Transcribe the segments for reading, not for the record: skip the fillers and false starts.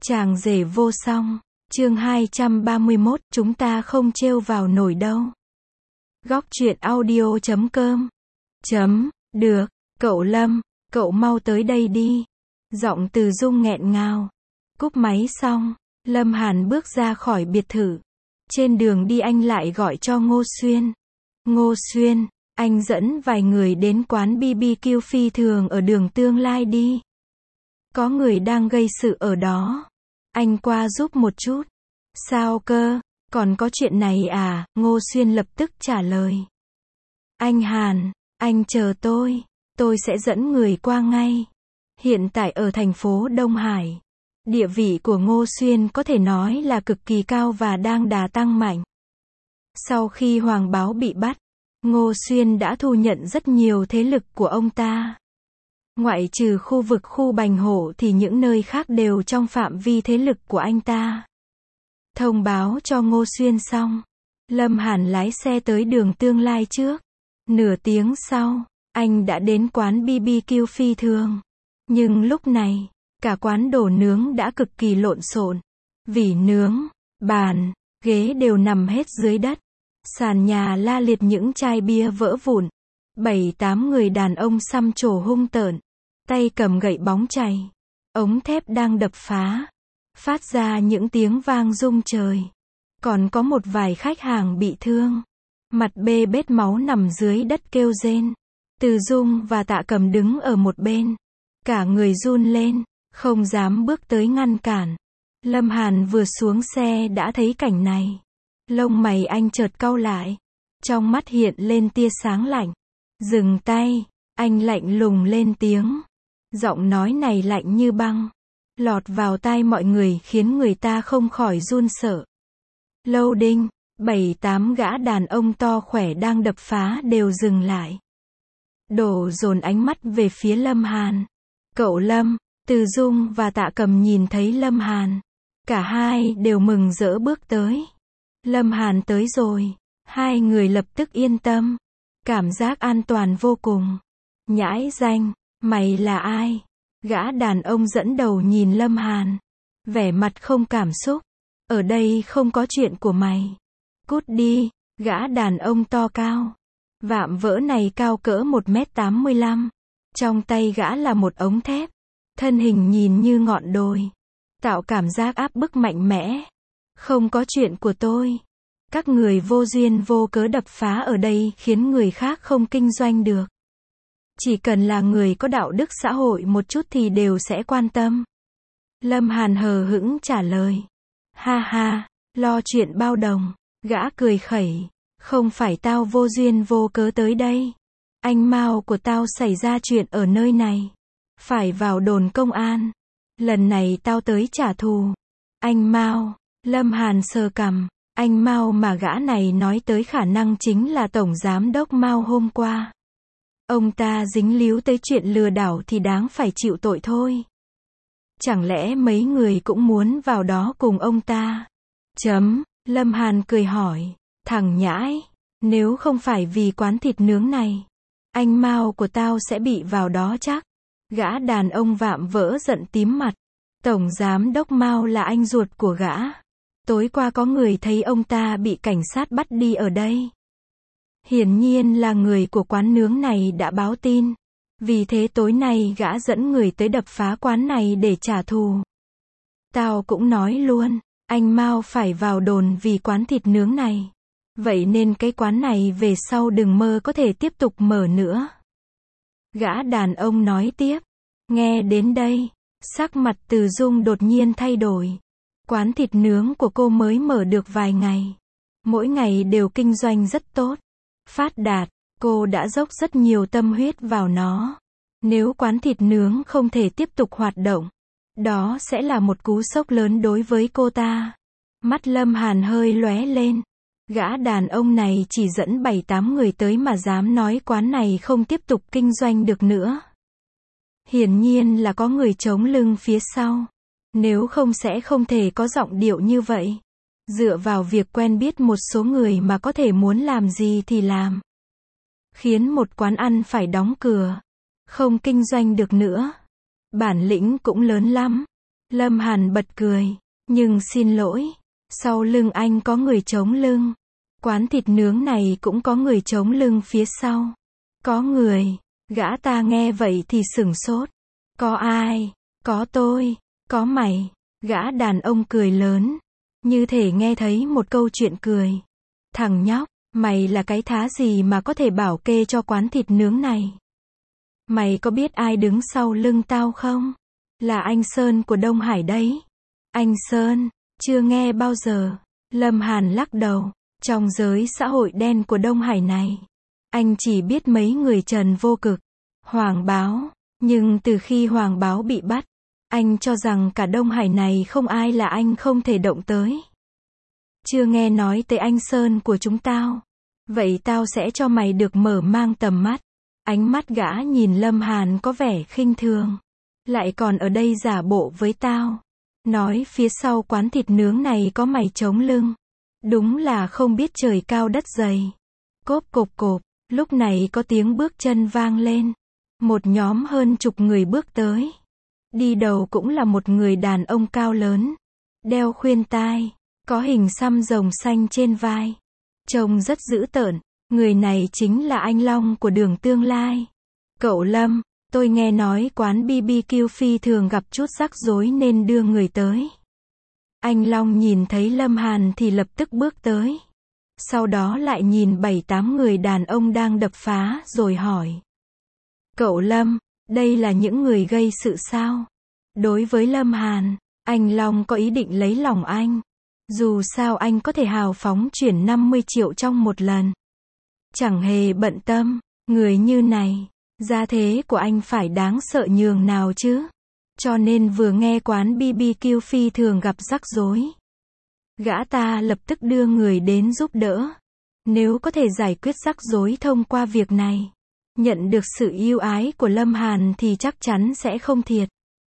Chàng rể vô song, chương 231, chúng ta không trêu vào nổi đâu. Góc truyện audio.com. Được, cậu Lâm, cậu mau tới đây đi. Giọng Từ Dung nghẹn ngào. Cúp máy xong, Lâm Hàn bước ra khỏi biệt thự. Trên đường đi anh lại gọi cho Ngô Xuyên. Ngô Xuyên, anh dẫn vài người đến quán BBQ phi thường ở đường Tương Lai đi. Có người đang gây sự ở đó. Anh qua giúp một chút. Sao cơ, còn có chuyện này à? Ngô Xuyên lập tức trả lời. Anh Hàn, anh chờ tôi sẽ dẫn người qua ngay. Hiện tại ở thành phố Đông Hải, địa vị của Ngô Xuyên có thể nói là cực kỳ cao và đang đà tăng mạnh. Sau khi Hoàng Báo bị bắt, Ngô Xuyên đã thu nhận rất nhiều thế lực của ông ta. Ngoại trừ khu vực khu Bành Hổ thì những nơi khác đều trong phạm vi thế lực của anh ta. Thông báo cho Ngô Xuyên xong, Lâm Hàn lái xe tới đường Tương Lai trước. Nửa tiếng sau, anh đã đến quán BBQ phi thường. Nhưng lúc này, cả quán đồ nướng đã cực kỳ lộn xộn. Vỉ nướng, bàn, ghế đều nằm hết dưới đất. Sàn nhà la liệt những chai bia vỡ vụn. 7-8 người đàn ông xăm trổ hung tợn, tay cầm gậy bóng chày, ống thép đang đập phá, phát ra những tiếng vang rung trời. Còn có một vài khách hàng bị thương, mặt bê bết máu nằm dưới đất kêu rên. Từ Dung và Tạ Cầm đứng ở một bên, cả người run lên, không dám bước tới ngăn cản. Lâm Hàn vừa xuống xe đã thấy cảnh này. Lông mày anh chợt cau lại, trong mắt hiện lên tia sáng lạnh. Dừng tay, anh lạnh lùng lên tiếng. Giọng nói này lạnh như băng, lọt vào tai mọi người khiến người ta không khỏi run sợ. Lâu Đinh, 7-8 gã đàn ông to khỏe đang đập phá đều dừng lại. Đổ dồn ánh mắt về phía Lâm Hàn. Cậu Lâm, Từ Dung và Tạ Cầm nhìn thấy Lâm Hàn, cả hai đều mừng rỡ bước tới. Lâm Hàn tới rồi, hai người lập tức yên tâm. Cảm giác an toàn vô cùng. Nhãi danh, mày là ai? Gã đàn ông dẫn đầu nhìn Lâm Hàn, vẻ mặt không cảm xúc. Ở đây không có chuyện của mày. Cút đi. Gã đàn ông to cao, vạm vỡ này cao cỡ 1m85. Trong tay gã là một ống thép. Thân hình nhìn như ngọn đồi, tạo cảm giác áp bức mạnh mẽ. Không có chuyện của tôi. Các người vô duyên vô cớ đập phá ở đây khiến người khác không kinh doanh được. Chỉ cần là người có đạo đức xã hội một chút thì đều sẽ quan tâm. Lâm Hàn hờ hững trả lời. Ha ha, lo chuyện bao đồng. Gã cười khẩy. Không phải tao vô duyên vô cớ tới đây. Anh Mao của tao xảy ra chuyện ở nơi này, phải vào đồn công an. Lần này tao tới trả thù. Anh Mao. Lâm Hàn sờ cằm. Anh Mao mà gã này nói tới khả năng chính là Tổng Giám đốc Mao hôm qua. Ông ta dính líu tới chuyện lừa đảo thì đáng phải chịu tội thôi. Chẳng lẽ mấy người cũng muốn vào đó cùng ông ta? Lâm Hàn cười hỏi. Thằng nhãi, nếu không phải vì quán thịt nướng này, anh Mao của tao sẽ bị vào đó chắc. Gã đàn ông vạm vỡ giận tím mặt. Tổng Giám đốc Mao là anh ruột của gã. Tối qua có người thấy ông ta bị cảnh sát bắt đi ở đây. Hiển nhiên là người của quán nướng này đã báo tin. Vì thế tối nay gã dẫn người tới đập phá quán này để trả thù. Tao cũng nói luôn, anh Mao phải vào đồn vì quán thịt nướng này. Vậy nên cái quán này về sau đừng mơ có thể tiếp tục mở nữa. Gã đàn ông nói tiếp. Nghe đến đây, sắc mặt Từ Dung đột nhiên thay đổi. Quán thịt nướng của cô mới mở được vài ngày. Mỗi ngày đều kinh doanh rất tốt, phát đạt. Cô đã dốc rất nhiều tâm huyết vào nó. Nếu quán thịt nướng không thể tiếp tục hoạt động, đó sẽ là một cú sốc lớn đối với cô ta. Mắt Lâm Hàn hơi lóe lên. Gã đàn ông này chỉ dẫn 7-8 người tới mà dám nói quán này không tiếp tục kinh doanh được nữa. Hiển nhiên là có người chống lưng phía sau. Nếu không sẽ không thể có giọng điệu như vậy. Dựa vào việc quen biết một số người mà có thể muốn làm gì thì làm. Khiến một quán ăn phải đóng cửa, không kinh doanh được nữa. Bản lĩnh cũng lớn lắm. Lâm Hàn bật cười. Nhưng xin lỗi, sau lưng anh có người chống lưng. Quán thịt nướng này cũng có người chống lưng phía sau. Có người. Gã ta nghe vậy thì sửng sốt. Có ai? Có tôi. Có mày. Gã đàn ông cười lớn. Như thể nghe thấy một câu chuyện cười. Thằng nhóc, mày là cái thá gì mà có thể bảo kê cho quán thịt nướng này? Mày có biết ai đứng sau lưng tao không? Là anh Sơn của Đông Hải đấy. Anh Sơn, chưa nghe bao giờ. Lâm Hàn lắc đầu. Trong giới xã hội đen của Đông Hải này, anh chỉ biết mấy người Trần Vô Cực, Hoàng Báo. Nhưng từ khi Hoàng Báo bị bắt, anh cho rằng cả Đông Hải này không ai là anh không thể động tới. Chưa nghe nói tới anh Sơn của chúng tao. Vậy tao sẽ cho mày được mở mang tầm mắt. Ánh mắt gã nhìn Lâm Hàn có vẻ khinh thường. Lại còn ở đây giả bộ với tao. Nói phía sau quán thịt nướng này có mày chống lưng. Đúng là không biết trời cao đất dày. Cốp cộp cộp, lúc này có tiếng bước chân vang lên. Một nhóm hơn chục người bước tới. Đi đầu cũng là một người đàn ông cao lớn. Đeo khuyên tai, có hình xăm rồng xanh trên vai. Trông rất dữ tợn. Người này chính là anh Long của Đường Tương Lai. Cậu Lâm, tôi nghe nói quán BBQ Phi thường gặp chút rắc rối nên đưa người tới. Anh Long nhìn thấy Lâm Hàn thì lập tức bước tới. Sau đó lại nhìn 7-8 người đàn ông đang đập phá rồi hỏi. Cậu Lâm, đây là những người gây sự sao? Đối với Lâm Hàn, anh Long có ý định lấy lòng anh. Dù sao anh có thể hào phóng chuyển 50 triệu trong một lần. Chẳng hề bận tâm, người như này, gia thế của anh phải đáng sợ nhường nào chứ. Cho nên vừa nghe quán BBQ Phi thường gặp rắc rối, gã ta lập tức đưa người đến giúp đỡ. Nếu có thể giải quyết rắc rối thông qua việc này, nhận được sự yêu ái của Lâm Hàn thì chắc chắn sẽ không thiệt.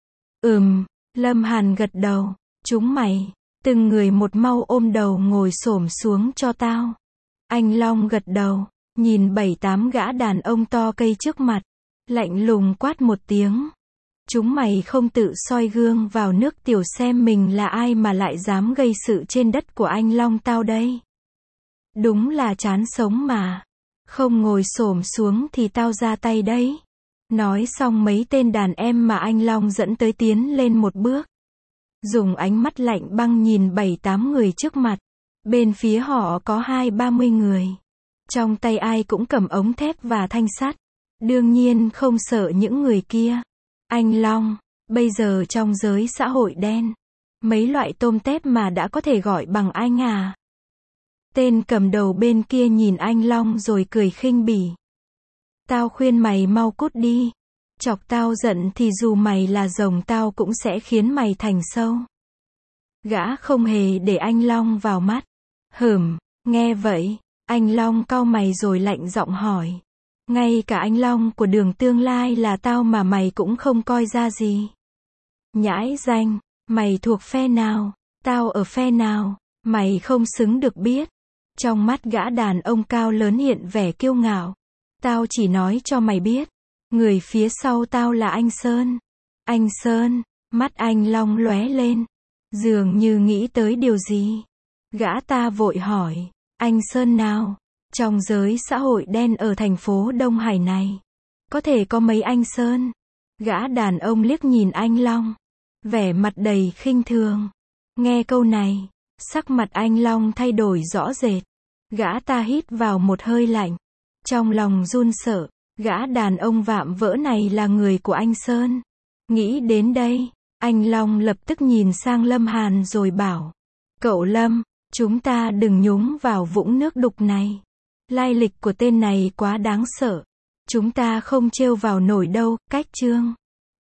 Lâm Hàn gật đầu. Chúng mày, từng người một mau ôm đầu ngồi xổm xuống cho tao. Anh Long gật đầu, nhìn 7-8 gã đàn ông to cây trước mặt, lạnh lùng quát một tiếng. Chúng mày không tự soi gương vào nước tiểu xem mình là ai mà lại dám gây sự trên đất của anh Long tao đây. Đúng là chán sống mà. Không ngồi xổm xuống thì tao ra tay đấy. Nói xong mấy tên đàn em mà anh Long dẫn tới tiến lên một bước. Dùng ánh mắt lạnh băng nhìn 7-8 người trước mặt. Bên phía họ có 20-30 người. Trong tay ai cũng cầm ống thép và thanh sắt. Đương nhiên không sợ những người kia. Anh Long, bây giờ trong giới xã hội đen, mấy loại tôm tép mà đã có thể gọi bằng anh à? Tên cầm đầu bên kia nhìn anh Long rồi cười khinh bỉ. Tao khuyên mày mau cút đi. Chọc tao giận thì dù mày là rồng tao cũng sẽ khiến mày thành sâu. Gã không hề để anh Long vào mắt. Nghe vậy, anh Long cau mày rồi lạnh giọng hỏi. Ngay cả anh Long của Đường Tương Lai là tao mà mày cũng không coi ra gì. Nhãi danh, mày thuộc phe nào? Tao ở phe nào? Mày không xứng được biết. Trong mắt gã đàn ông cao lớn hiện vẻ kiêu ngạo. Tao chỉ nói cho mày biết. Người phía sau tao là anh Sơn. Anh Sơn, mắt anh Long lóe lên. Dường như nghĩ tới điều gì. Gã ta vội hỏi. Anh Sơn nào? Trong giới xã hội đen ở thành phố Đông Hải này, có thể có mấy anh Sơn. Gã đàn ông liếc nhìn anh Long, vẻ mặt đầy khinh thường. Nghe câu này, sắc mặt anh Long thay đổi rõ rệt. Gã ta hít vào một hơi lạnh. Trong lòng run sợ, gã đàn ông vạm vỡ này là người của anh Sơn. Nghĩ đến đây, anh Long lập tức nhìn sang Lâm Hàn rồi bảo. Cậu Lâm, chúng ta đừng nhúng vào vũng nước đục này. Lai lịch của tên này quá đáng sợ. Chúng ta không trêu vào nổi đâu, cách chương.